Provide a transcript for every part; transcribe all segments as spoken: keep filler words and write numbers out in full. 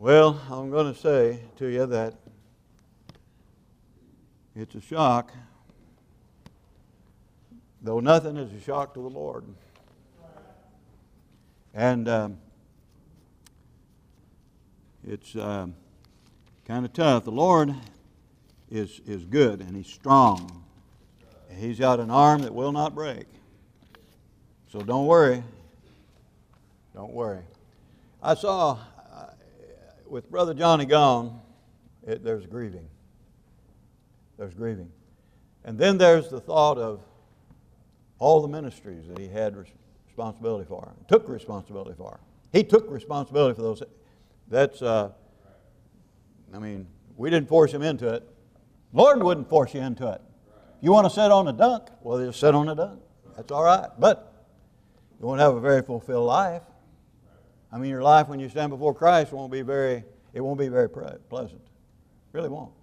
Well, I'm going to say to you that it's a shock, though nothing is a shock to the Lord. And um, it's um, kind of tough. The Lord is, is good and He's strong. He's got an arm that will not break. So don't worry. Don't worry. I saw, uh, with Brother Johnny gone, it, there's grieving. There's grieving. And then there's the thought of all the ministries that he had responsibility for, took responsibility for. He took responsibility for those. That's, uh, I mean, we didn't force him into it. Lord wouldn't force you into it. You want to sit on a dunk? Well, just sit on a dunk. That's all right. But you won't have a very fulfilled life. I mean, your life when you stand before Christ won't be very, it won't be very pleasant. It really won't.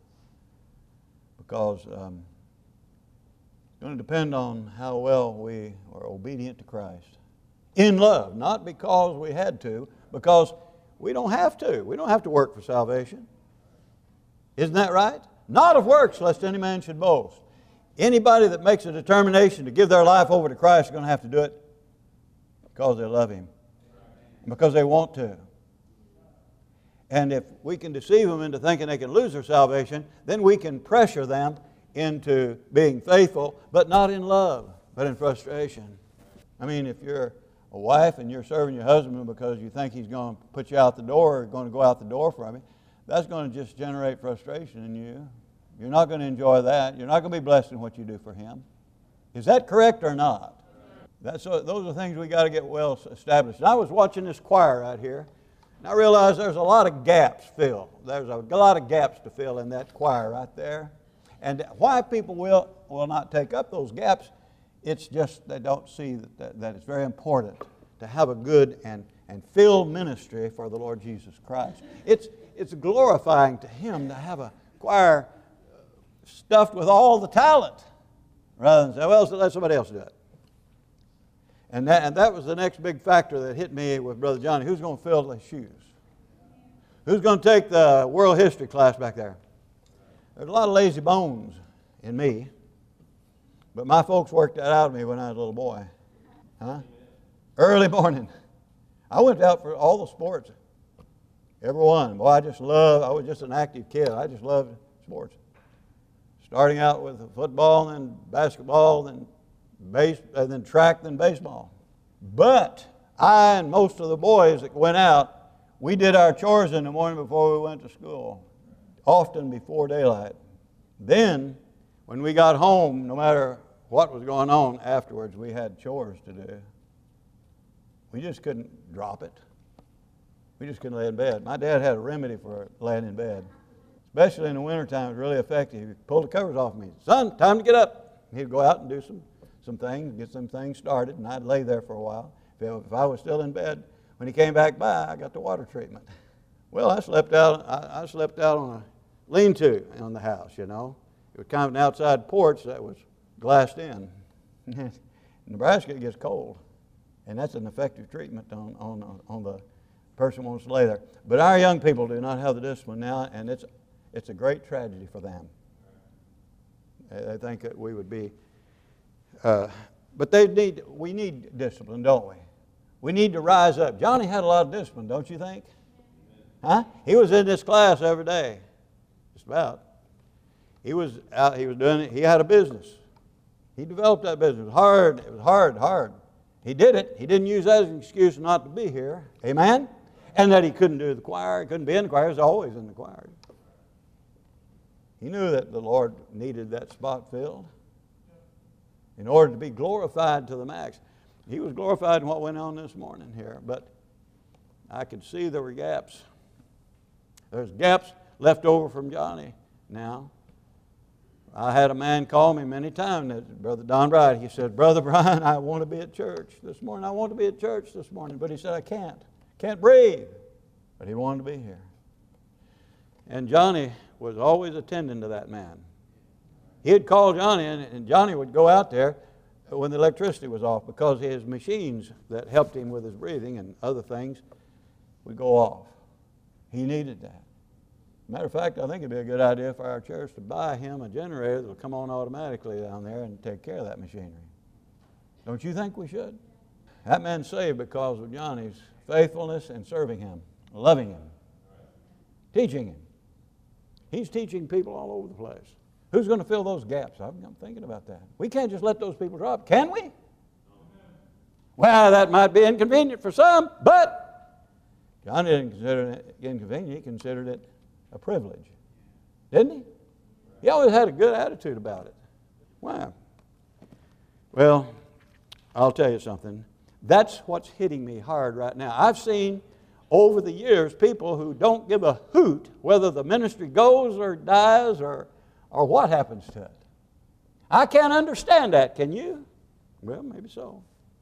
Because um, it's going to depend on how well we are obedient to Christ. In love, not because we had to, because we don't have to. We don't have to work for salvation. Isn't that right? Not of works, lest any man should boast. Anybody that makes a determination to give their life over to Christ is going to have to do it because they love Him. Because they want to. And if we can deceive them into thinking they can lose their salvation, then we can pressure them into being faithful, but not in love, but in frustration. I mean, if you're a wife and you're serving your husband because you think he's going to put you out the door or going to go out the door from you, that's going to just generate frustration in you. You're not going to enjoy that. You're not going to be blessed in what you do for him. Is that correct or not? That's, those are things we got to get well established. And I was watching this choir right here, and I realized there's a lot of gaps filled. There's a lot of gaps to fill in that choir right there. And why people will, will not take up those gaps, it's just they don't see that, that, that it's very important to have a good and, and filled ministry for the Lord Jesus Christ. It's, it's glorifying to Him to have a choir stuffed with all the talent rather than say, well, let somebody else do it. And that, and that was the next big factor that hit me with Brother Johnny. Who's going to fill the shoes? Who's going to take the world history class back there? There's a lot of lazy bones in me. But my folks worked that out of me when I was a little boy. Huh? Early morning. I went out for all the sports. Every one. Boy, I just loved, I was just an active kid. I just loved sports. Starting out with football, then basketball, then base, and then track, then baseball. But I and most of the boys that went out, we did our chores in the morning before we went to school, often before daylight. Then, when we got home, no matter what was going on afterwards, we had chores to do. We just couldn't drop it. We just couldn't lay in bed. My dad had a remedy for laying in bed. Especially in the wintertime, it was really effective. He pulled the covers off me. Son, time to get up. He'd go out and do some, some things, get some things started, and I'd lay there for a while. If, if I was still in bed, when he came back by, I got the water treatment. Well, I slept out, I, I slept out on a lean-to on the house, you know. It was kind of an outside porch that was glassed in. In Nebraska, it gets cold, and that's an effective treatment on, on, on the person who wants to lay there. But our young people do not have the discipline now, and it's It's a great tragedy for them. I think that we would be, uh, but they need. We need discipline, don't we? We need to rise up. Johnny had a lot of discipline, don't you think? Huh? He was in this class every day, just about. He was out. He was doing it. He had a business. He developed that business. It was hard. It was hard, hard. He did it. He didn't use that as an excuse not to be here. Amen. And that he couldn't do the choir. He couldn't be in the choir. He was always in the choir. He knew that the Lord needed that spot filled in order to be glorified to the max. He was glorified in what went on this morning here, but I could see there were gaps. There's gaps left over from Johnny now. I had a man call me many times, Brother Don Bright. He said, Brother Brian, I want to be at church this morning. I want to be at church this morning. But he said, I can't. Can't breathe. But he wanted to be here. And Johnny was always attending to that man. He'd call Johnny, and Johnny would go out there when the electricity was off because his machines that helped him with his breathing and other things would go off. He needed that. Matter of fact, I think it'd be a good idea for our church to buy him a generator that will come on automatically down there and take care of that machinery. Don't you think we should? That man's saved because of Johnny's faithfulness in serving him, loving him, teaching him. He's teaching people all over the place. Who's going to fill those gaps? I'm, I'm thinking about that. We can't just let those people drop, can we? Well, that might be inconvenient for some, but Johnny didn't consider it inconvenient. He considered it a privilege. Didn't he? He always had a good attitude about it. Wow. Well, I'll tell you something. That's what's hitting me hard right now. I've seen over the years people who don't give a hoot whether the ministry goes or dies or, or what happens to it. I can't understand that, can you? Well, maybe so.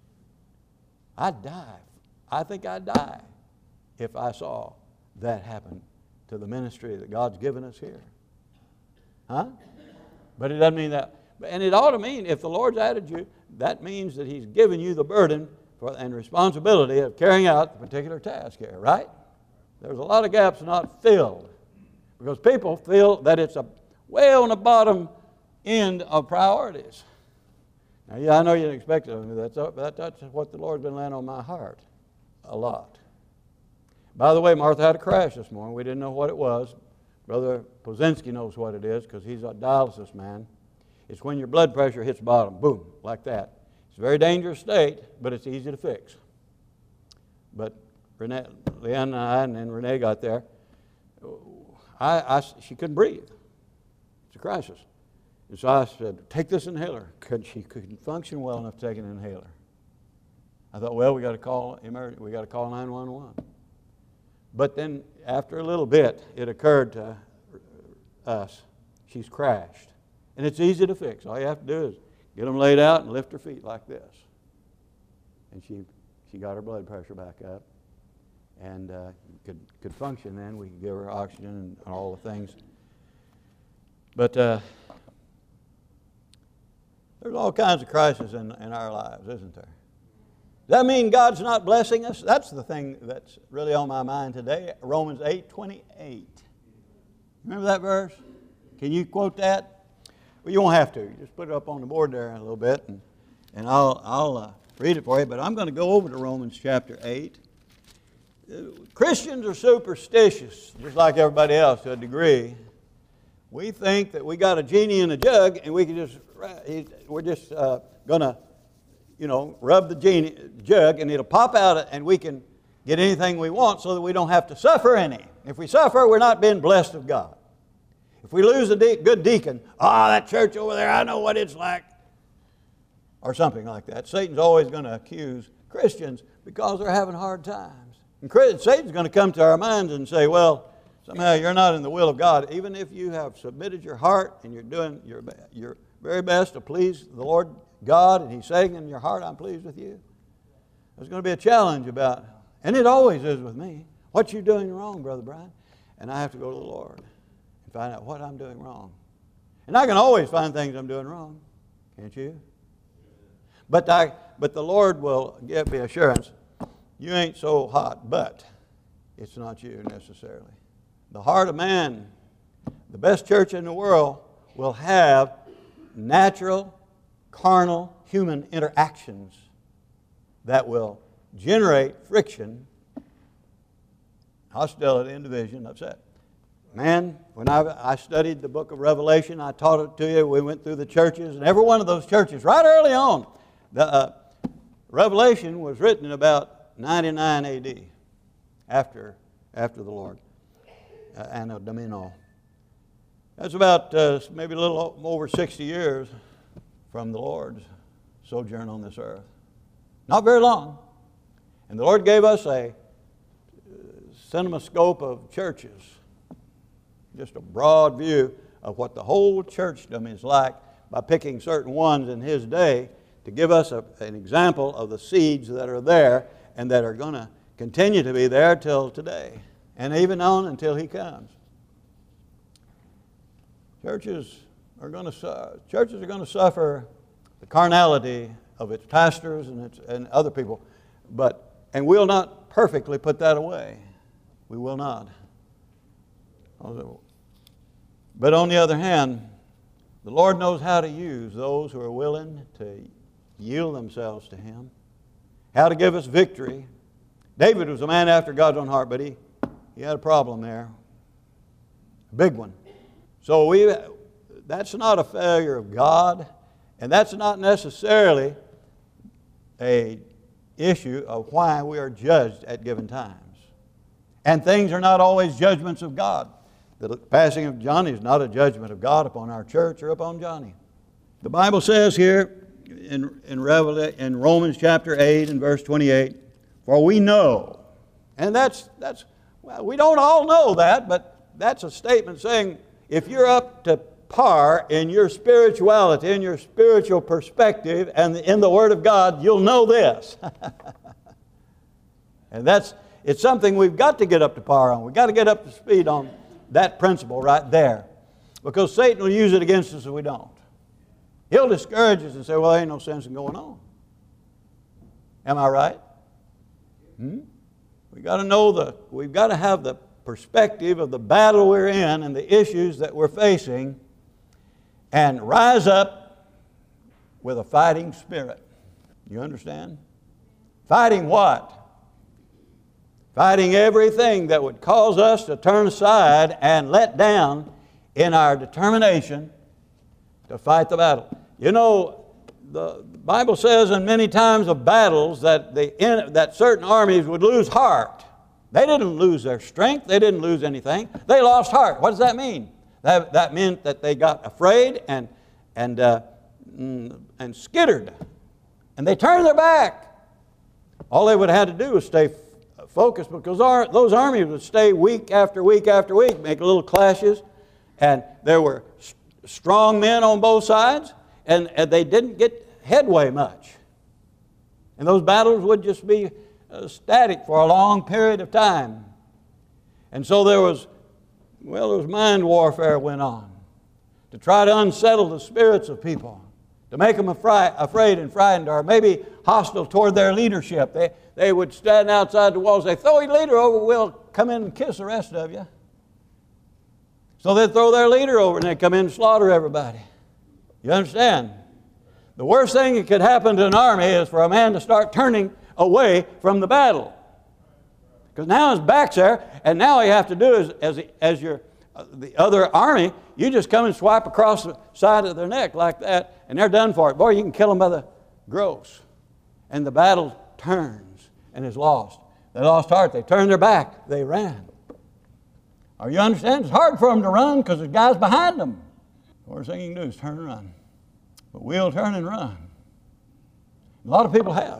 I'd die. I think I'd die if I saw that happen to the ministry that God's given us here. Huh? But it doesn't mean that. And it ought to mean, if the Lord's added you, that means that He's given you the burden for, and responsibility of carrying out the particular task here, right? There's a lot of gaps not filled because people feel that it's a way on the bottom end of priorities. Now, yeah, I know you didn't expect it of me. That's, that, that's what the Lord's been laying on my heart a lot. By the way, Martha had a crash this morning. We didn't know what it was. Brother Pozinski knows what it is because he's a dialysis man. It's when your blood pressure hits bottom, boom, like that. It's a very dangerous state, but it's easy to fix. But Renee, Leanne and I, and then Renee got there. I, I, she couldn't breathe. It's a crisis. And so I said, take this inhaler. She couldn't function well enough to take an inhaler. I thought, well, we got to call emergency. We got to call nine one one. But then after a little bit, it occurred to us, she's crashed. And it's easy to fix. All you have to do is get them laid out and lift her feet like this. And she, she got her blood pressure back up and uh, could, could function then. We could give her oxygen and all the things. But uh, there's all kinds of crises in, in our lives, isn't there? Does that mean God's not blessing us? That's the thing that's really on my mind today. Romans eight twenty-eight. Remember that verse? Can you quote that? Well, you won't have to. You just put it up on the board there in a little bit, and, and I'll, I'll uh, read it for you. But I'm going to go over to Romans chapter eight. Uh, Christians are superstitious, just like everybody else to a degree. We think that we got a genie in a jug, and we can just we're just uh, going to you know, rub the genie, jug and it'll pop out and we can get anything we want so that we don't have to suffer any. If we suffer, we're not being blessed of God. If we lose a de- good deacon, ah, oh, that church over there, I know what it's like. Or something like that. Satan's always going to accuse Christians because they're having hard times. And Satan's going to come to our minds and say, well, somehow you're not in the will of God. Even if you have submitted your heart and you're doing your, your very best to please the Lord God, and He's saying in your heart, I'm pleased with you. There's going to be a challenge about, and it always is with me, what you doing wrong, Brother Brian? And I have to go to the Lord and find out what I'm doing wrong. And I can always find things I'm doing wrong, can't you? But I, but the Lord will give me assurance, you ain't so hot, but it's not you necessarily. The heart of man, the best church in the world, will have natural, carnal human interactions that will generate friction, hostility, and division, upset. Man, when I, I studied the book of Revelation, I taught it to you. We went through the churches, and every one of those churches, right early on, the uh, Revelation was written in about ninety-nine A D, after, after the Lord, uh, Anno Domini. That's about uh, maybe a little over sixty years from the Lord's sojourn on this earth. Not very long. And the Lord gave us a cinemascope of churches, just a broad view of what the whole churchdom is like by picking certain ones in His day to give us a, an example of the seeds that are there and that are going to continue to be there till today and even on until He comes. Churches are going to churches are going to suffer the carnality of its pastors and its and other people, but and we'll not perfectly put that away. We will not. But on the other hand, the Lord knows how to use those who are willing to yield themselves to Him, how to give us victory. David was a man after God's own heart, but he, he had a problem there, a big one. So we, that's not a failure of God, and that's not necessarily a issue of why we are judged at given times. And things are not always judgments of God. The passing of Johnny is not a judgment of God upon our church or upon Johnny. The Bible says here in, in, Revelation, in Romans chapter eight and verse twenty-eight, for we know, and that's, that's well, we don't all know that, but that's a statement saying if you're up to par in your spirituality, in your spiritual perspective, and in the Word of God, you'll know this. And that's, it's something we've got to get up to par on. We've got to get up to speed on that principle right there. Because Satan will use it against us if we don't. He'll discourage us and say, well, there ain't no sense in going on. Am I right? Hmm? We've got to know the, we've got to have the perspective of the battle we're in and the issues that we're facing, and rise up with a fighting spirit. You understand? Fighting what? Fighting everything that would cause us to turn aside and let down in our determination to fight the battle. You know, the Bible says in many times of battles that, the, that certain armies would lose heart. They didn't lose their strength. They didn't lose anything. They lost heart. What does that mean? That, that meant that they got afraid and, and, uh, and skittered. And they turned their back. All they would have had to do was stay focused, because our, those armies would stay week after week after week, make little clashes. And there were st- strong men on both sides, and, and they didn't get headway much. And those battles would just be uh, static for a long period of time. And so there was, well, there was mind warfare went on to try to unsettle the spirits of people, to make them afraid, afraid and frightened, or maybe hostile toward their leadership. They, they would stand outside the walls and say, throw your leader over, we'll come in and kiss the rest of you. So they'd throw their leader over and they'd come in and slaughter everybody. You understand? The worst thing that could happen to an army is for a man to start turning away from the battle. Because now his back's there, and now all you have to do is, as, as your, uh, the other army, you just come and swipe across the side of their neck like that, and they're done for it. Boy, you can kill them by the gross. And the battle turns and is lost. They lost heart. They turned their back. They ran. Are you understand? It's hard for them to run because there's guys behind them. The worst thing you can do is turn and run. But we'll turn and run. A lot of people have.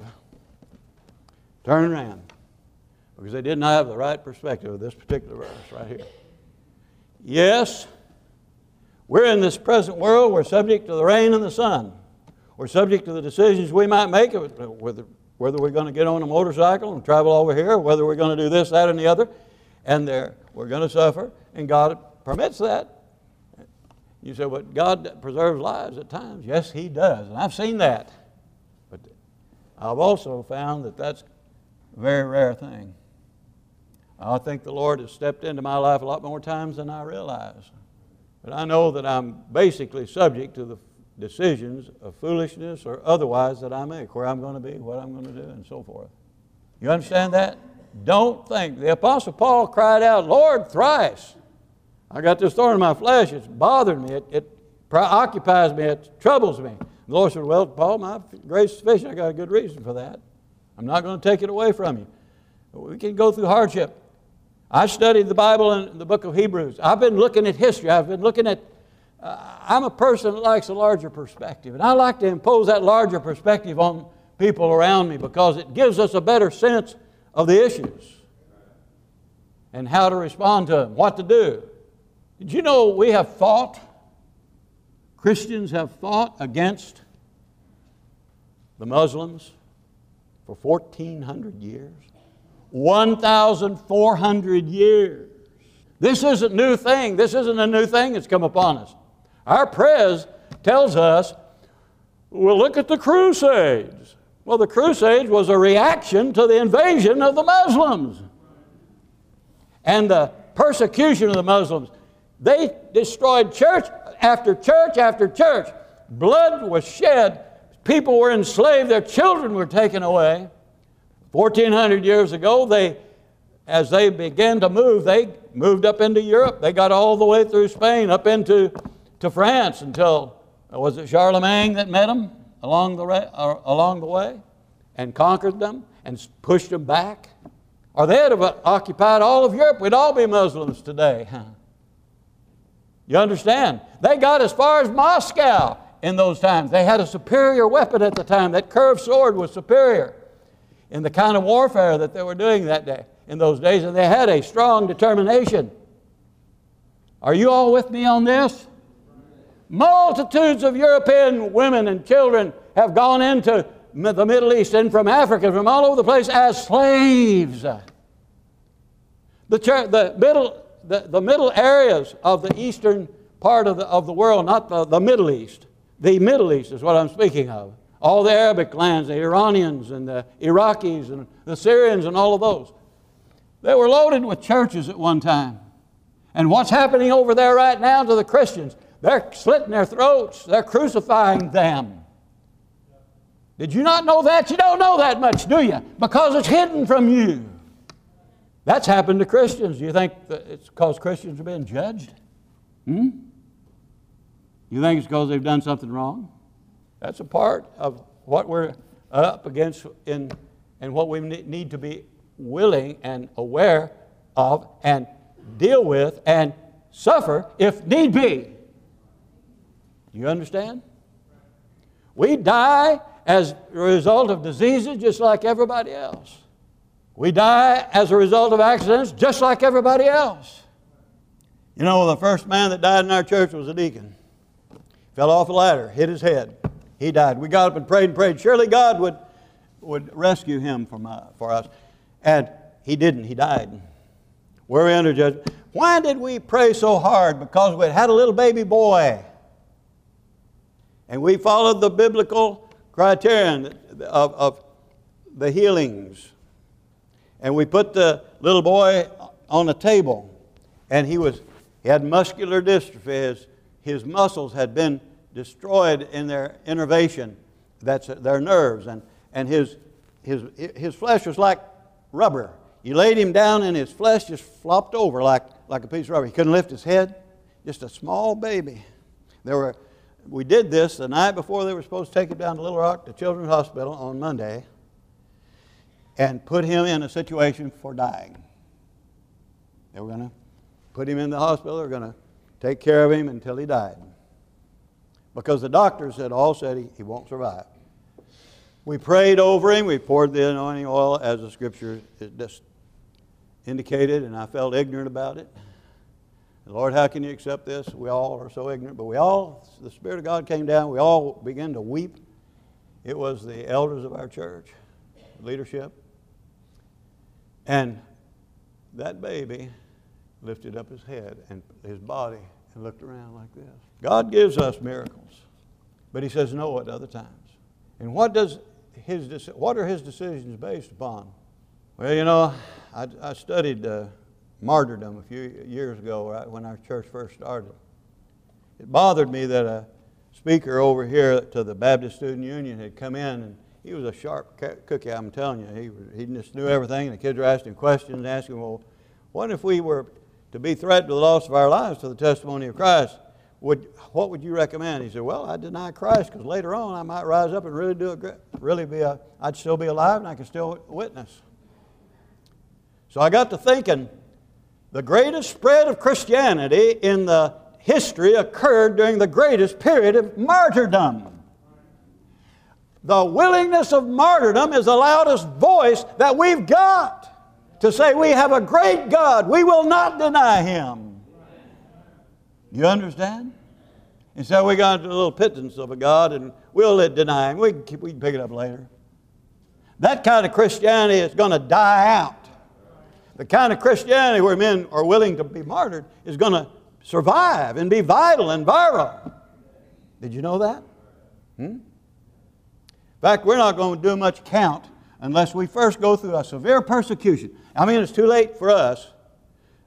Turn and ran. Because they did not have the right perspective of this particular verse right here. Yes, we're in this present world. We're subject to the rain and the sun. We're subject to the decisions we might make, whether, whether we're going to get on a motorcycle and travel over here, or whether we're going to do this, that, and the other. And there, we're going to suffer, and God permits that. You say, but God preserves lives at times. Yes, He does, and I've seen that. But I've also found that that's a very rare thing. I think the Lord has stepped into my life a lot more times than I realize. But I know that I'm basically subject to the decisions of foolishness or otherwise that I make, where I'm going to be, what I'm going to do, and so forth. You understand that? Don't think. The Apostle Paul cried out, Lord, thrice. I got this thorn in my flesh. It's bothering me. It, it preoccupies me. It troubles me. The Lord said, well, Paul, my grace is sufficient. I got a good reason for that. I'm not going to take it away from you. We can go through hardship. I studied the Bible in the book of Hebrews. I've been looking at history. I've been looking at, uh, I'm a person that likes a larger perspective. And I like to impose that larger perspective on people around me because it gives us a better sense of the issues and how to respond to them, what to do. Did you know we have fought, Christians have fought against the Muslims for fourteen hundred years? one thousand four hundred years. This isn't a new thing. This isn't a new thing that's come upon us. Our prez tells us, well, look at the Crusades. Well, the Crusades was a reaction to the invasion of the Muslims. And the, persecution of the Muslims. They destroyed church after church after church. Blood was shed. People were enslaved. Their children were taken away. fourteen hundred years ago, they, as they began to move, they moved up into Europe. They got all the way through Spain, up into to France until, was it Charlemagne that met them along the, uh, along the way and conquered them and pushed them back? Or they'd have occupied all of Europe. We'd all be Muslims today. You understand? They got as far as Moscow in those times. They had a superior weapon at the time. That curved sword was superior in the kind of warfare that they were doing that day, in those days, and they had a strong determination. Are you all with me on this? Multitudes of European women and children have gone into the Middle East and from Africa, from all over the place, as slaves. The, church, the, middle, the, the middle areas of the eastern part of the, of the world, not the, the Middle East. The Middle East is what I'm speaking of. All the Arabic lands, the Iranians and the Iraqis and the Syrians and all of those. They were loaded with churches at one time. And what's happening over there right now to the Christians? They're slitting their throats. They're crucifying them. Did you not know that? You don't know that much, do you? Because it's hidden from you. That's happened to Christians. Do you think that it's because Christians are being judged? Hmm? You think it's because they've done something wrong? That's a part of what we're up against in, and what we need to be willing and aware of and deal with and suffer if need be. You understand? We die as a result of diseases just like everybody else. We die as a result of accidents just like everybody else. You know, the first man that died in our church was a deacon. Fell off a ladder, hit his head. He died. We got up and prayed and prayed. Surely God would, would rescue him from, uh, for us. And he didn't. He died. We're under judgment. Why did we pray so hard? Because we had a little baby boy. And we followed the biblical criterion of, of the healings. And we put the little boy on a table. And he was he had muscular dystrophy. His, his muscles had been destroyed in their innervation. That's their nerves. And, and his, his, his flesh was like rubber. You laid him down and his flesh just flopped over like, like a piece of rubber. He couldn't lift his head. Just a small baby. There were, we did this the night before they were supposed to take him down to Little Rock, the Children's Hospital, on Monday, and put him in a situation for dying. They were going to put him in the hospital. They were going to take care of him until he died. Because the doctors had all said he, he won't survive. We prayed over him. We poured the anointing oil as the Scripture just indicated, and I felt ignorant about it. Lord, how can you accept this? We all are so ignorant. But we all, the Spirit of God came down. We all began to weep. It was the elders of our church, leadership. And that baby lifted up his head and his body and looked around like this. God gives us miracles, but He says no at other times. And what does his what are His decisions based upon? Well, you know, I, I studied uh, martyrdom a few years ago, right, when our church first started. It bothered me that a speaker over here to the Baptist Student Union had come in, and he was a sharp cookie, I'm telling you. He, he just knew everything, and the kids were asking questions, asking, well, what if we were to be threatened with the loss of our lives to the testimony of Christ? Would, what would you recommend? He said, well, I deny Christ because later on I might rise up and really do a, really be a, I'd still be alive and I could still witness. So I got to thinking, the greatest spread of Christianity in the history occurred during the greatest period of martyrdom. The willingness of martyrdom is the loudest voice that we've got to say we have a great God. We will not deny Him. You understand? And so we got into a little pittance of a God and we'll deny Him. We can, keep, we can pick it up later. That kind of Christianity is going to die out. The kind of Christianity where men are willing to be martyred is going to survive and be vital and viral. Did you know that? Hmm? In fact, we're not going to do much count unless we first go through a severe persecution. I mean, it's too late for us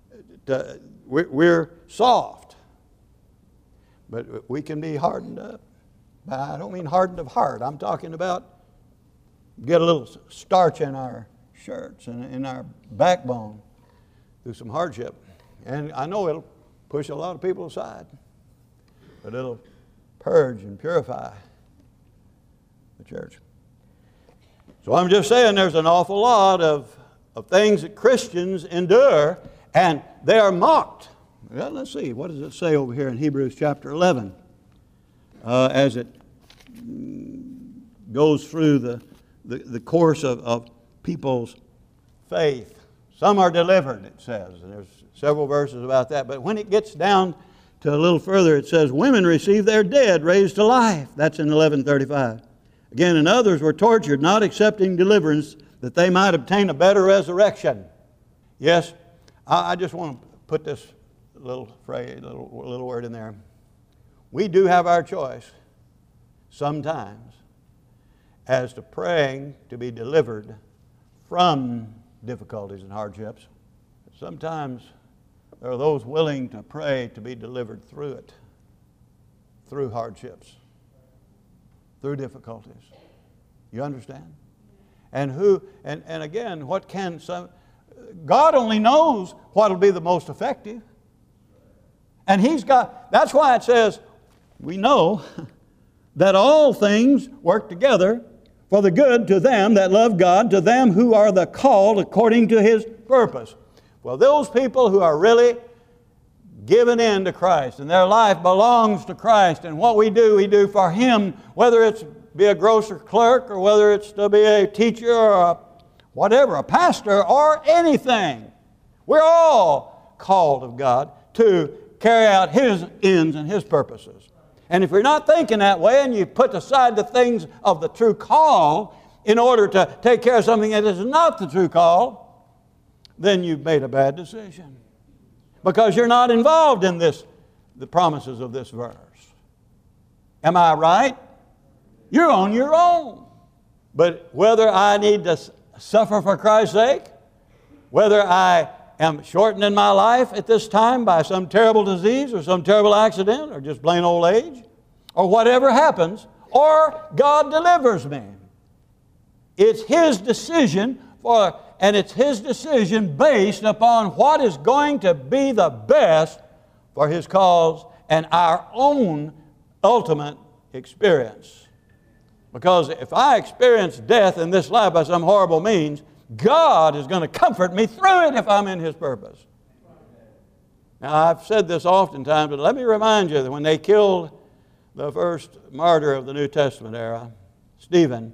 uh, we're, we're soft. But we can be hardened up. But I don't mean hardened of heart. I'm talking about get a little starch in our shirts and in our backbone through some hardship. And I know it'll push a lot of people aside, but it'll purge and purify the church. So I'm just saying there's an awful lot of, of things that Christians endure, and they are mocked. Well, let's see, what does it say over here in Hebrews chapter eleven uh, as it goes through the, the, the course of, of people's faith. Some are delivered, it says, and there's several verses about that. But when it gets down to a little further, it says, women receive their dead raised to life. That's in eleven thirty-five. Again, and others were tortured, not accepting deliverance, that they might obtain a better resurrection. Yes, I, I just want to put this little phrase, little, little word in there. We do have our choice sometimes as to praying to be delivered from difficulties and hardships. Sometimes there are those willing to pray to be delivered through it, through hardships, through difficulties. You understand? And who, and, and again, what can some, God only knows what will be the most effective. And He's got, that's why it says, we know that all things work together for the good to them that love God, to them who are the called according to His purpose. Well, those people who are really given in to Christ and their life belongs to Christ, and what we do, we do for Him, whether it's be a grocer clerk or whether it's to be a teacher or a whatever, a pastor or anything. We're all called of God to carry out His ends and His purposes. And if you're not thinking that way and you put aside the things of the true call in order to take care of something that is not the true call, then you've made a bad decision. Because you're not involved in this, the promises of this verse. Am I right? You're on your own. But whether I need to suffer for Christ's sake, whether I am shortened in my life at this time by some terrible disease or some terrible accident or just plain old age, or whatever happens, or God delivers me, it's His decision for, and it's His decision based upon what is going to be the best for His cause and our own ultimate experience. Because if I experience death in this life by some horrible means, God is going to comfort me through it if I'm in His purpose. Now, I've said this oftentimes, but let me remind you that when they killed the first martyr of the New Testament era, Stephen,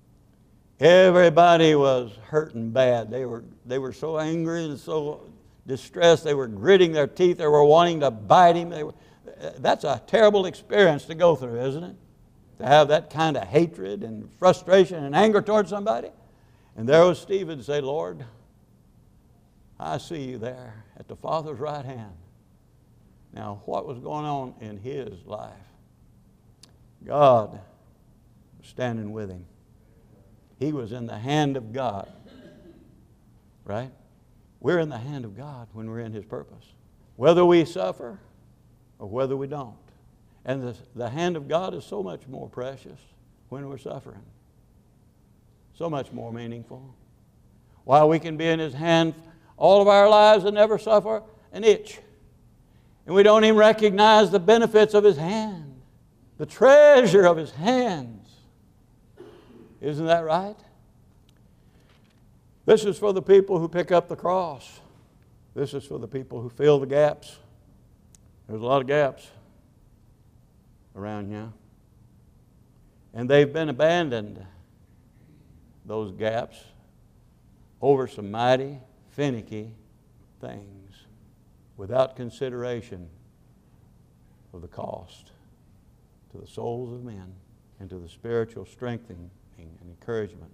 everybody was hurting bad. They were, they were so angry and so distressed. They were gritting their teeth. They were wanting to bite him. They were, that's a terrible experience to go through, isn't it? To have that kind of hatred and frustration and anger towards somebody. And there was Stephen to say, Lord, I see you there at the Father's right hand. Now, what was going on in his life? God was standing with him. He was in the hand of God. Right? We're in the hand of God when we're in His purpose. Whether we suffer or whether we don't. And the, the hand of God is so much more precious when we're suffering. So much more meaningful. While we can be in His hand all of our lives and never suffer an itch. And we don't even recognize the benefits of His hand. The treasure of His hands. Isn't that right? This is for the people who pick up the cross. This is for the people who fill the gaps. There's a lot of gaps around here. And they've been abandoned, those gaps, over some mighty, finicky things without consideration of the cost to the souls of men and to the spiritual strengthening and encouragement.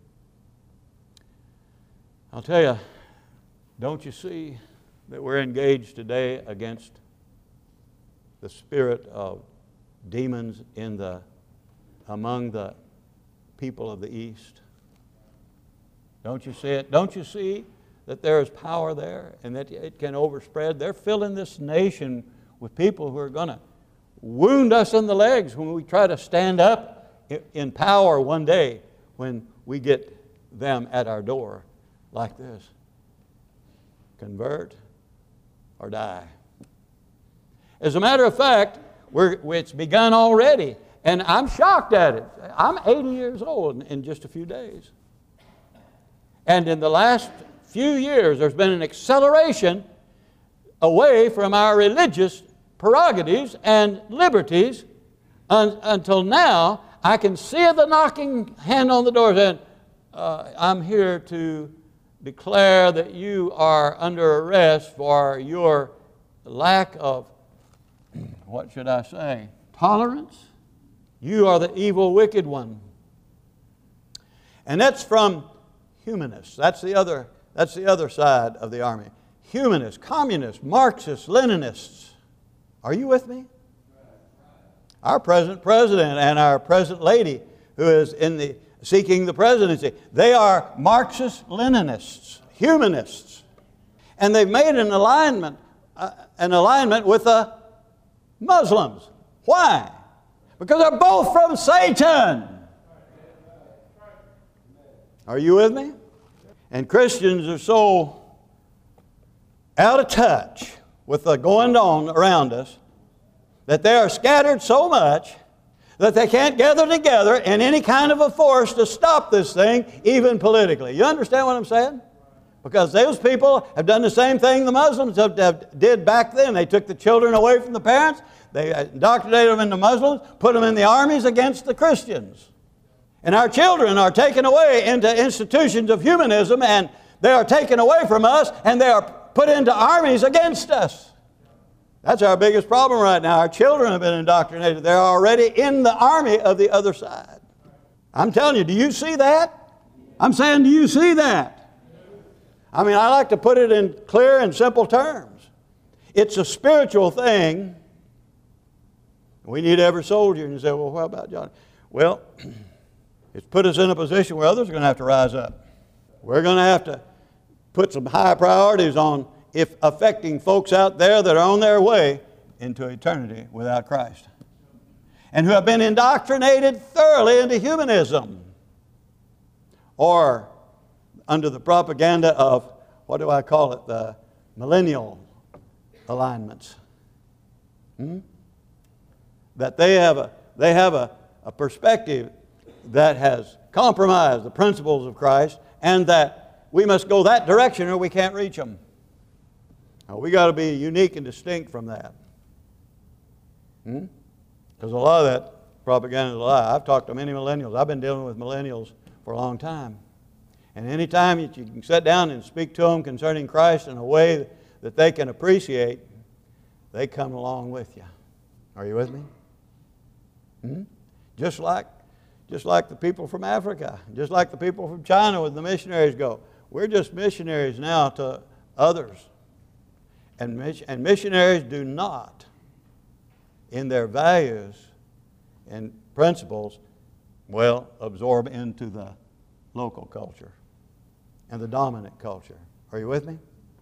I'll tell you, don't you see that we're engaged today against the spirit of demons in the among the people of the East? Don't you see it? Don't you see that there is power there and that it can overspread. They're filling this nation with people who are going to wound us in the legs when we try to stand up in power one day when we get them at our door like this. Convert or die. As a matter of fact, we're, it's begun already, and I'm shocked at it. I'm eighty years old in, in just a few days. And in the last few years, there's been an acceleration away from our religious prerogatives and liberties un, until now. I can see the knocking hand on the door saying, uh, I'm here to declare that you are under arrest for your lack of, what should I say, tolerance. You are the evil, wicked one. And that's from humanists. That's the other, that's the other side of the army. Humanists, communists, Marxists, Leninists. Are you with me? Our present president and our present lady who is in the seeking the presidency, they are Marxist Leninists, humanists. And they've made an alignment, uh, an alignment with the Muslims. Why? Because they're both from Satan. Are you with me? And Christians are so out of touch with the going on around us that they are scattered so much that they can't gather together in any kind of a force to stop this thing, even politically. You understand what I'm saying? Because those people have done the same thing the Muslims have, have, did back then. They took the children away from the parents, they indoctrinated them into Muslims, put them in the armies against the Christians. And our children are taken away into institutions of humanism, and they are taken away from us, and they are put into armies against us. That's our biggest problem right now. Our children have been indoctrinated. They're already in the army of the other side. I'm telling you, do you see that? I'm saying, do you see that? I mean, I like to put it in clear and simple terms. It's a spiritual thing. We need every soldier. And you say, well, what about John? Well, it's put us in a position where others are going to have to rise up. We're going to have to put some high priorities on if affecting folks out there that are on their way into eternity without Christ and who have been indoctrinated thoroughly into humanism or under the propaganda of, what do I call it, the millennial alignments. Hmm? That they have a, they have a, a perspective that has compromised the principles of Christ and that we must go that direction or we can't reach them. Now, we got to be unique and distinct from that. Hmm? Because a lot of that propaganda is a lie. I've talked to many millennials. I've been dealing with millennials for a long time. And any time that you can sit down and speak to them concerning Christ in a way that they can appreciate, they come along with you. Are you with me? Hmm? Just like, just like the people from Africa, just like the people from China when the missionaries go. We're just missionaries now to others. And, and missionaries do not, in their values and principles, well, absorb into the local culture and the dominant culture. Are you with me?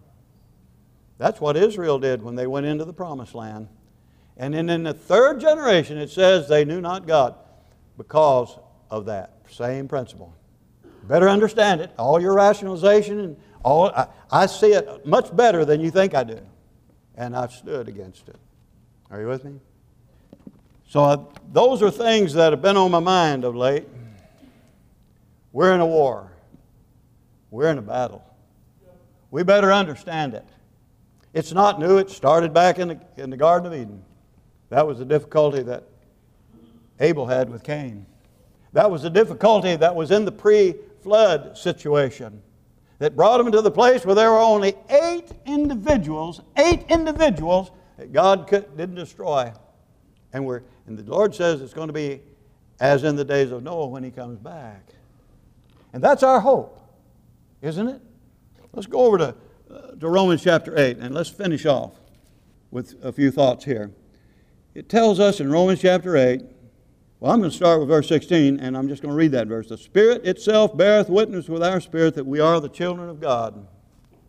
That's what Israel did when they went into the promised land. And then in the third generation, it says they knew not God because of that same principle. Better understand it. All your rationalization and all, I, I see it much better than you think I do. And I've stood against it. Are you with me? So uh, those are things that have been on my mind of late. We're in a war. We're in a battle. We better understand it. It's not new. It started back in the, in the Garden of Eden. That was the difficulty that Abel had with Cain. That was the difficulty that was in the pre-flood situation that brought him to the place where there were only eight individuals, eight individuals that God could, didn't destroy. And, we're, and the Lord says it's going to be as in the days of Noah when He comes back. And that's our hope, isn't it? Let's go over to, uh, to Romans chapter eight and let's finish off with a few thoughts here. It tells us in Romans chapter eight, well, I'm going to start with verse sixteen, and I'm just going to read that verse. The Spirit itself beareth witness with our spirit that we are the children of God.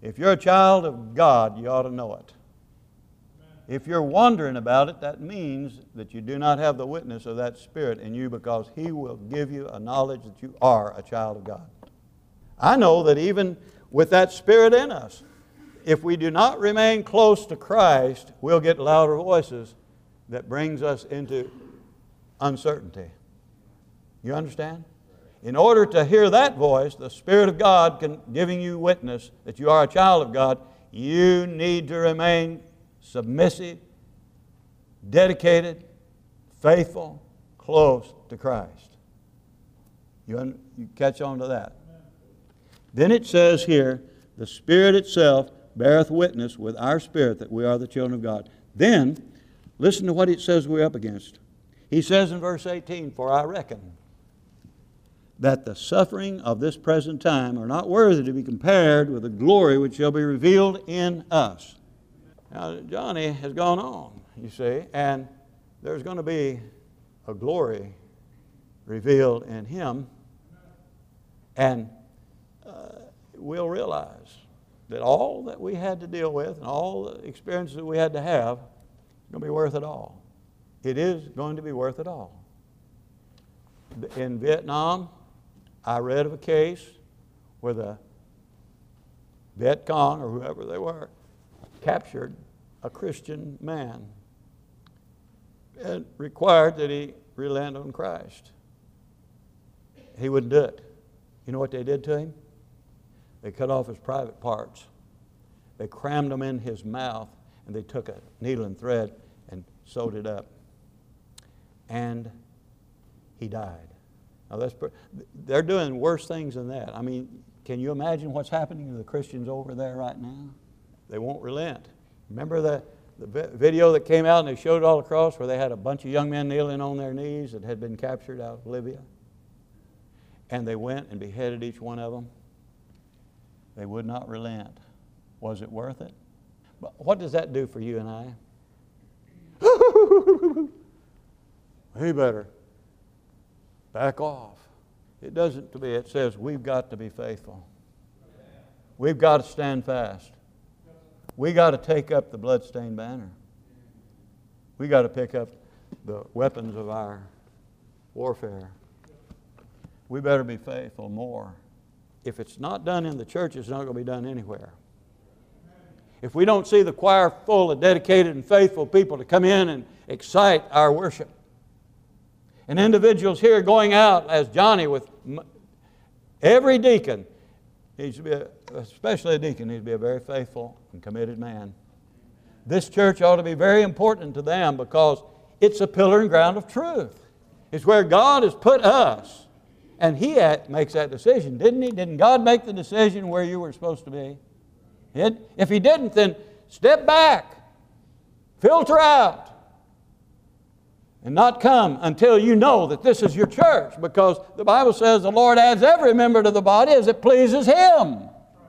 If you're a child of God, you ought to know it. If you're wondering about it, that means that you do not have the witness of that Spirit in you, because He will give you a knowledge that you are a child of God. I know that even with that Spirit in us, if we do not remain close to Christ, we'll get louder voices that brings us into uncertainty. You understand? In order to hear that voice, the Spirit of God can, giving you witness that you are a child of God, you need to remain submissive, dedicated, faithful, close to Christ. You, un, you catch on to that. Then it says here, the Spirit itself beareth witness with our spirit that we are the children of God. Then, listen to what it says we're up against. He says in verse eighteen, for I reckon that the suffering of this present time are not worthy to be compared with the glory which shall be revealed in us. Now, Johnny has gone on, you see, and there's going to be a glory revealed in him, and uh, we'll realize that all that we had to deal with and all the experiences that we had to have is going to be worth it all. It is going to be worth it all. In Vietnam, I read of a case where the Viet Cong, or whoever they were, captured a Christian man and required that he relent on Christ. He wouldn't do it. You know what they did to him? They cut off his private parts. They crammed them in his mouth, and they took a needle and thread and sewed it up. And he died. Now that's, they're doing worse things than that. I mean, can you imagine what's happening to the Christians over there right now? They won't relent. Remember the, the video that came out and they showed it all across where they had a bunch of young men kneeling on their knees that had been captured out of Libya? And they went and beheaded each one of them. They would not relent. Was it worth it? But what does that do for you and I? He better back off. It doesn't to be. It says we've got to be faithful. We've got to stand fast. We got to take up the bloodstained banner. We got to pick up the weapons of our warfare. We better be faithful more. If it's not done in the church, it's not going to be done anywhere. If we don't see the choir full of dedicated and faithful people to come in and excite our worship, and individuals here going out as Johnny with every deacon needs to be, a, especially a deacon, needs to be a very faithful and committed man. This church ought to be very important to them because it's a pillar and ground of truth. It's where God has put us. And He makes that decision, didn't He? Didn't God make the decision where you were supposed to be? If He didn't, then step back, filter out, and not come until you know that this is your church, because the Bible says the Lord adds every member to the body as it pleases Him.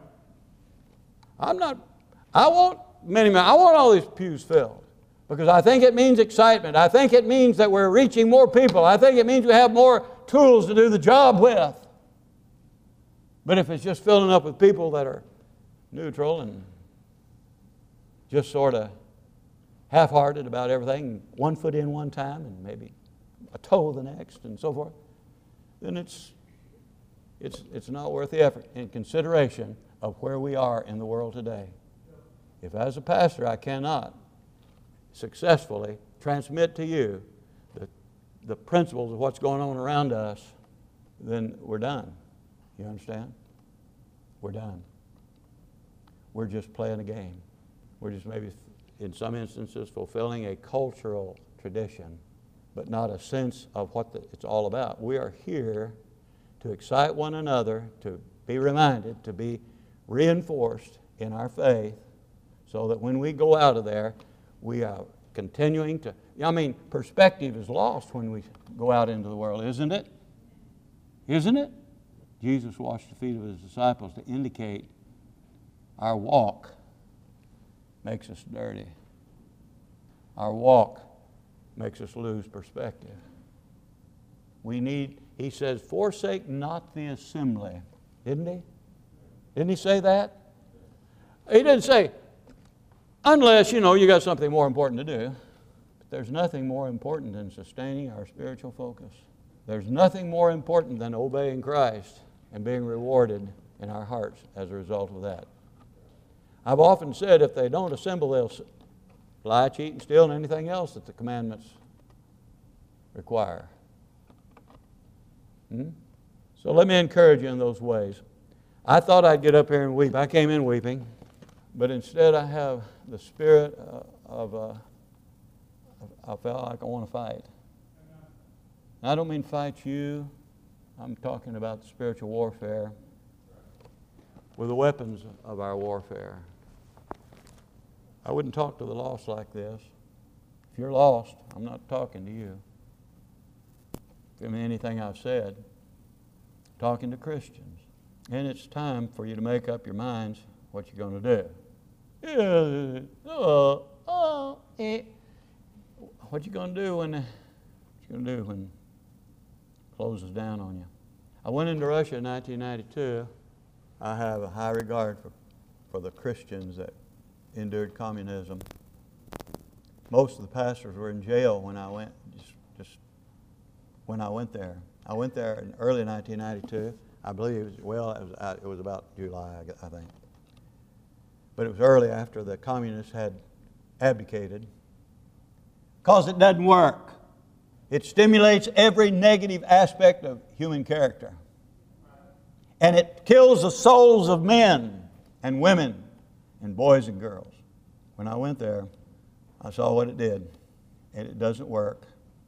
I'm not, I want many, I want all these pews filled because I think it means excitement. I think it means that we're reaching more people. I think it means we have more tools to do the job with. But if it's just filling up with people that are neutral and just sort of half-hearted about everything, one foot in one time and maybe a toe the next and so forth, then it's, it's, it's not worth the effort in consideration of where we are in the world today. If as a pastor I cannot successfully transmit to you the, the principles of what's going on around us, then we're done. You understand? We're done. We're just playing a game. We're just maybe, in some instances, fulfilling a cultural tradition, but not a sense of what the, it's all about. We are here to excite one another, to be reminded, to be reinforced in our faith, so that when we go out of there, we are continuing to, I mean, perspective is lost when we go out into the world, isn't it? Isn't it? Jesus washed the feet of His disciples to indicate our walk makes us dirty. Our walk makes us lose perspective. We need, He says, forsake not the assembly. Didn't He? Didn't He say that? He didn't say, unless, you know, you got something more important to do. But there's nothing more important than sustaining our spiritual focus. There's nothing more important than obeying Christ and being rewarded in our hearts as a result of that. I've often said if they don't assemble, they'll lie, cheat, and steal, and anything else that the commandments require. Hmm? So let me encourage you in those ways. I thought I'd get up here and weep. I came in weeping, but instead I have the spirit uh, of, uh, I felt like I want to fight. I don't mean fight you. I'm talking about the spiritual warfare with the weapons of our warfare. I wouldn't talk to the lost like this. If you're lost, I'm not talking to you. Give me anything I've said. I'm talking to Christians. And it's time for you to make up your minds what you're going to do. Yeah, oh, oh, eh. What you going to do when, what you going to do when it closes down on you? I went into Russia in nineteen ninety-two. I have a high regard for, for the Christians that endured communism. Most of the pastors were in jail when I went, just, just when I went there. I went there in early nineteen ninety-two. I believe it was, well, it was, it was about July, I think. But it was early after the communists had abdicated. Because it doesn't work. It stimulates every negative aspect of human character. And it kills the souls of men and women and boys and girls. When I went there, I saw what it did. And it doesn't work.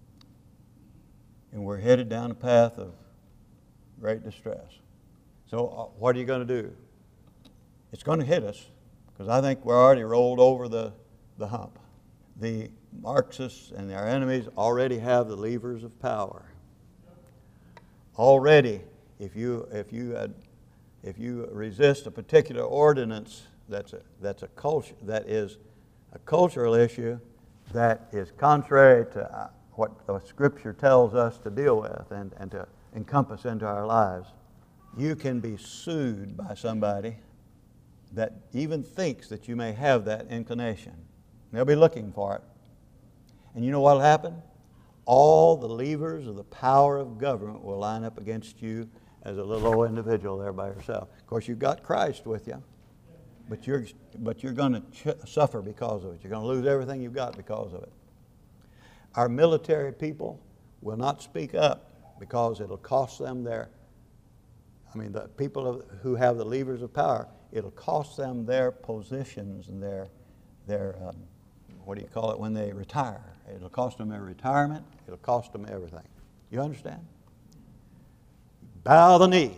And we're headed down a path of great distress. So uh, what are you going to do? It's going to hit us, because I think we're already rolled over the, the hump. The Marxists and their enemies already have the levers of power. Already, if you if you uh, if you resist a particular ordinance that's a, that's a culture that is a cultural issue that is contrary to uh, what the Scripture tells us to deal with and, and to encompass into our lives, you can be sued by somebody that even thinks that you may have that inclination. They'll be looking for it. And you know what will happen? All the levers of the power of government will line up against you as a little old individual there by yourself. Of course, you've got Christ with you, but you're, but you're going to ch- suffer because of it. You're going to lose everything you've got because of it. Our military people will not speak up because it'll cost them their, I mean, the people of, who have the levers of power, it'll cost them their positions and their, their um, what do you call it, when they retire. It'll cost them their retirement. It'll cost them everything. You understand? Bow the knee.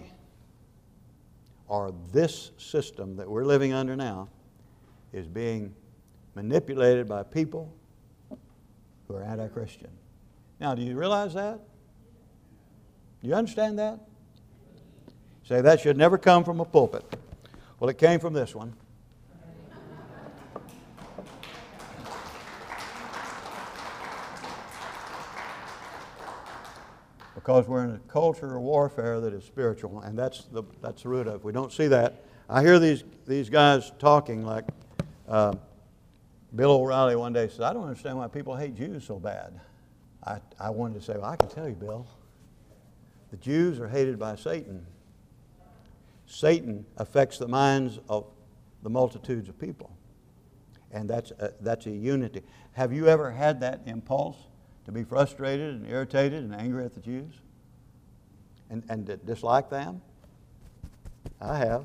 Or this system that we're living under now is being manipulated by people who are anti-Christian. Now, do you realize that? Do you understand that? Say, that should never come from a pulpit. Well, it came from this one. Because we're in a culture of warfare that is spiritual, and that's the that's the root of it. We don't see that. I hear these these guys talking like uh, Bill O'Reilly one day said, "I don't understand why people hate Jews so bad." I I wanted to say, well, I can tell you, Bill. The Jews are hated by Satan. Satan affects the minds of the multitudes of people, and that's a, that's a unity. Have you ever had that impulse to be frustrated and irritated and angry at the Jews and, and to dislike them? I have.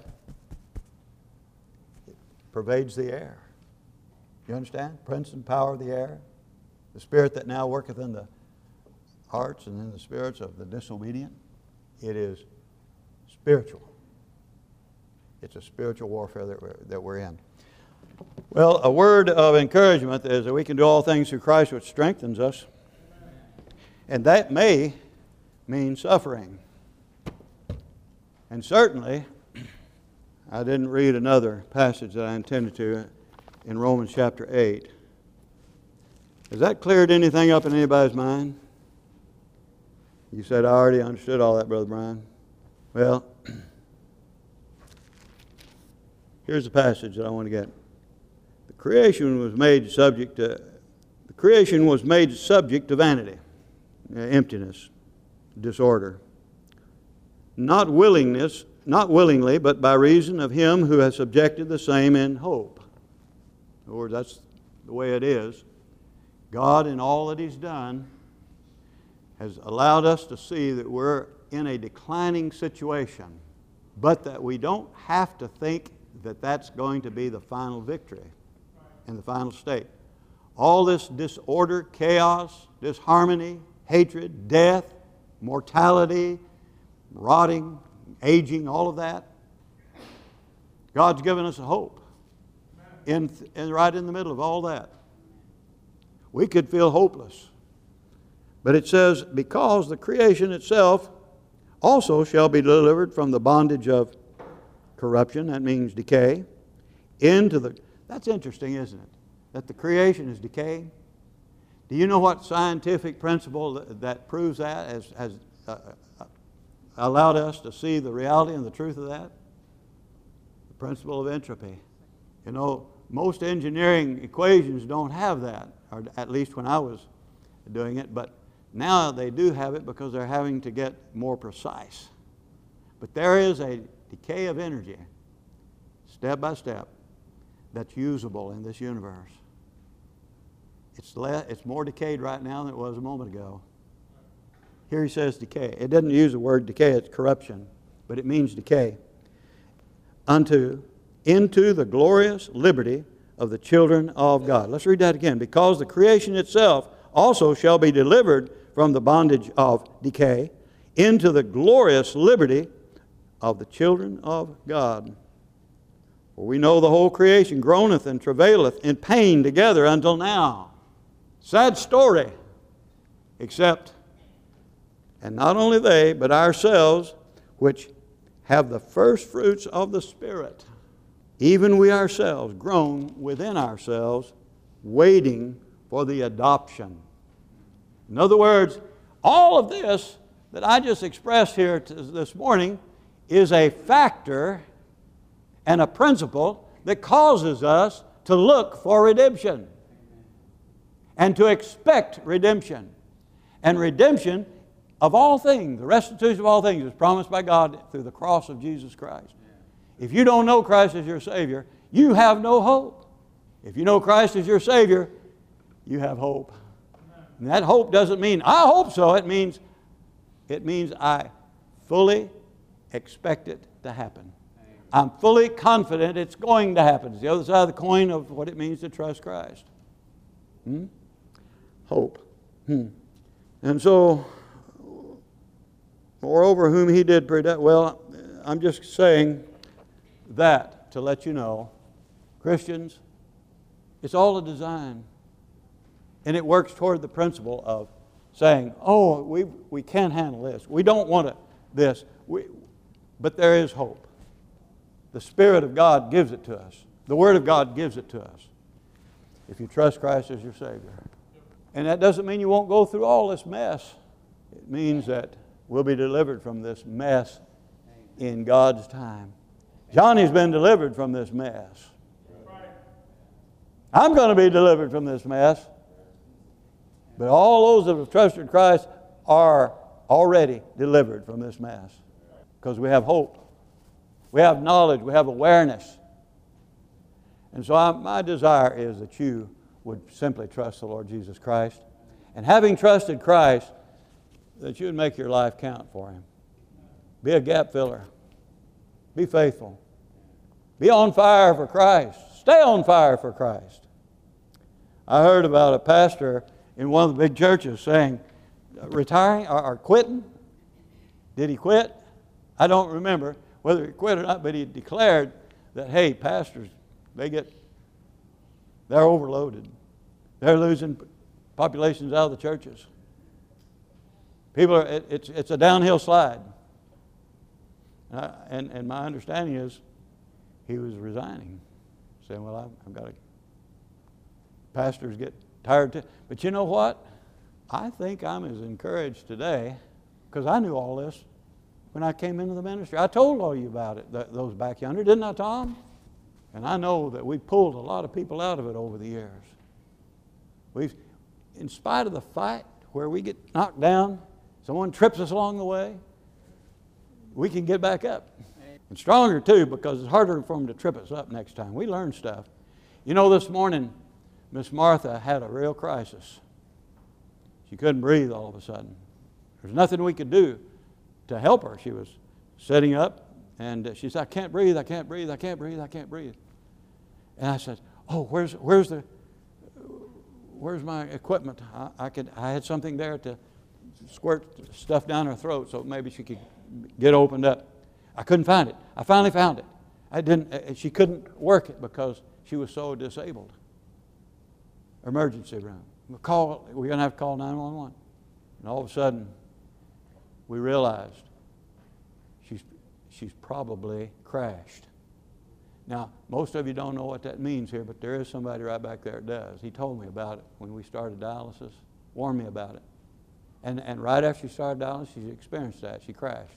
It pervades the air. You understand? Prince and power of the air. The spirit that now worketh in the hearts and in the spirits of the disobedient. It is spiritual. It's a spiritual warfare that we're, that we're in. Well, a word of encouragement is that we can do all things through Christ which strengthens us. And that may mean suffering. And certainly, I didn't read another passage that I intended to in Romans chapter eight. Has that cleared anything up in anybody's mind? You said, I already understood all that, Brother Brian. Well, Here's the passage that I want to get. The creation was made subject to, the creation was made subject to vanity, emptiness, disorder. Not willingness, not willingly, but by reason of him who has subjected the same in hope. In other words, that's the way it is. God, in all that He's done, has allowed us to see that we're in a declining situation, but that we don't have to think that that's going to be the final victory and the final state. All this disorder, chaos, disharmony, hatred, death, mortality, rotting, aging, all of that, God's given us a hope in, in right in the middle of all that. We could feel hopeless. But it says, because the creation itself also shall be delivered from the bondage of corruption, that means decay, into the... That's interesting, isn't it? That the creation is decaying. Do you know what scientific principle that, that proves that, has, has uh, allowed us to see the reality and the truth of that? The principle of entropy. You know, most engineering equations don't have that, or at least when I was doing it, but now they do have it because they're having to get more precise. But there is a decay of energy, step by step, that's usable in this universe. It's, le- it's more decayed right now than it was a moment ago. Here he says decay. It doesn't use the word decay, it's corruption, but it means decay. Unto, into the glorious liberty of the children of God. Let's read that again. Because the creation itself also shall be delivered from the bondage of decay into the glorious liberty of the children of God. For we know the whole creation groaneth and travaileth in pain together until now. Sad story. Except, and not only they, but ourselves, which have the first fruits of the Spirit, even we ourselves groan within ourselves, waiting for the adoption. In other words, all of this that I just expressed here this morning is a factor and a principle that causes us to look for redemption and to expect redemption. And redemption of all things, the restitution of all things, is promised by God through the cross of Jesus Christ. If you don't know Christ as your Savior, you have no hope. If you know Christ as your Savior, you have hope. And that hope doesn't mean, I hope so. It means, it means I fully expect it to happen. I'm fully confident it's going to happen. It's the other side of the coin of what it means to trust Christ. Hmm? Hope. Hmm. And so, moreover, whom He did predict. Well, I'm just saying that to let you know, Christians, it's all a design. And it works toward the principle of saying, oh, we, we can't handle this. We don't want it, this. We, but there is hope. The Spirit of God gives it to us. The Word of God gives it to us. If you trust Christ as your Savior. And that doesn't mean you won't go through all this mess. It means that we'll be delivered from this mess in God's time. Johnny's been delivered from this mess. I'm going to be delivered from this mess. But all those that have trusted Christ are already delivered from this mess. Because we have hope. We have knowledge. We have awareness. And so I, my desire is that you would simply trust the Lord Jesus Christ. And having trusted Christ, that you would make your life count for Him. Be a gap filler. Be faithful. Be on fire for Christ. Stay on fire for Christ. I heard about a pastor in one of the big churches saying, retiring or, or quitting. Did he quit? I don't remember whether he quit or not, but he declared that, hey, pastors, they get, they're overloaded. They're losing populations out of the churches. People are, it, it's, it's a downhill slide. Uh, and, and my understanding is he was resigning, saying, well, I've, I've got to, pastors get tired too. But you know what? I think I'm as encouraged today, because I knew all this when I came into the ministry. I told all you about it, th- those back yonder, didn't I, Tom? And I know that we pulled a lot of people out of it over the years. We've, in spite of the fight where we get knocked down, someone trips us along the way, we can get back up. And stronger too, because it's harder for them to trip us up next time. We learn stuff. You know, this morning, Miss Martha had a real crisis. She couldn't breathe all of a sudden. There's nothing we could do to help her. She was sitting up, and she said, I can't breathe, I can't breathe, I can't breathe, I can't breathe. And I said, oh, where's, where's, the, where's my equipment? I, I, could, I had something there to squirt stuff down her throat so maybe she could get opened up. I couldn't find it. I finally found it. I didn't, she couldn't work it because she was so disabled. Emergency room. We'll call, we're going to have to call nine one one. And all of a sudden, we realized she's, she's probably crashed. Now, most of you don't know what that means here, but there is somebody right back there that does. He told me about it when we started dialysis, warned me about it. And, and right after she started dialysis, she experienced that. She crashed.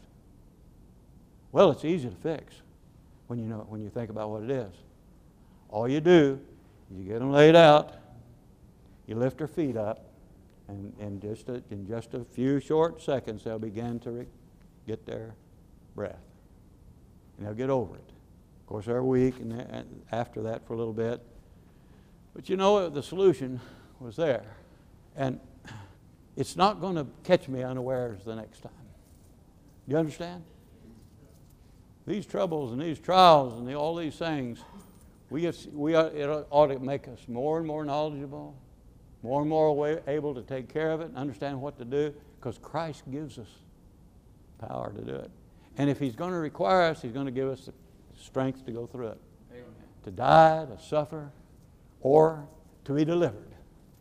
Well, it's easy to fix when you know, when you think about what it is. All you do is you get them laid out, you lift her feet up, and, and just a, in just a few short seconds, they'll begin to re- get their breath. And they'll get over it. Of course, they're weak, and, and after that for a little bit. But you know, the solution was there. And it's not going to catch me unawares the next time. You understand? These troubles and these trials and the, all these things, we, get, we ought, it ought to make us more and more knowledgeable, more and more way, able to take care of it and understand what to do, because Christ gives us power to do it. And if He's going to require us, He's going to give us the strength to go through it. Amen. To die, to suffer, or to be delivered.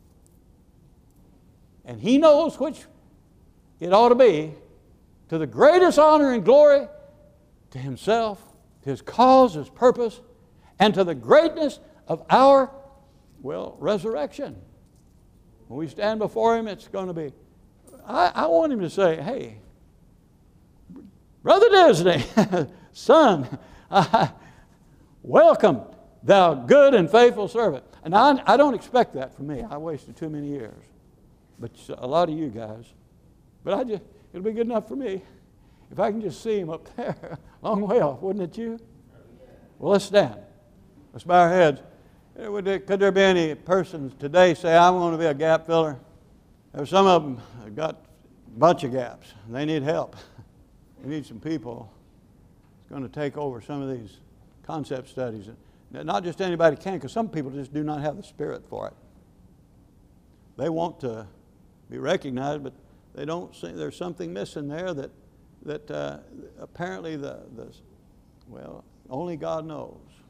And He knows which it ought to be, to the greatest honor and glory to Himself, to His cause, His purpose, and to the greatness of our, well, resurrection. When we stand before Him, it's going to be, I, I want Him to say, hey, Brother Disney, son, I, welcome, thou good and faithful servant. And I, I don't expect that from me. I wasted too many years. But a lot of you guys. But I just, it'll be good enough for me if I can just see Him up there, a long way off, wouldn't it you? Well, let's stand. Let's bow our heads. Could there be any persons today say, I want to be a gap filler? There's some of them have got a bunch of gaps. And they need help. We need some people that's going to take over some of these concept studies. Not just anybody can, because some people just do not have the spirit for it. They want to be recognized, but they don't see, there's something missing there that that uh, apparently the, the, well, only God knows.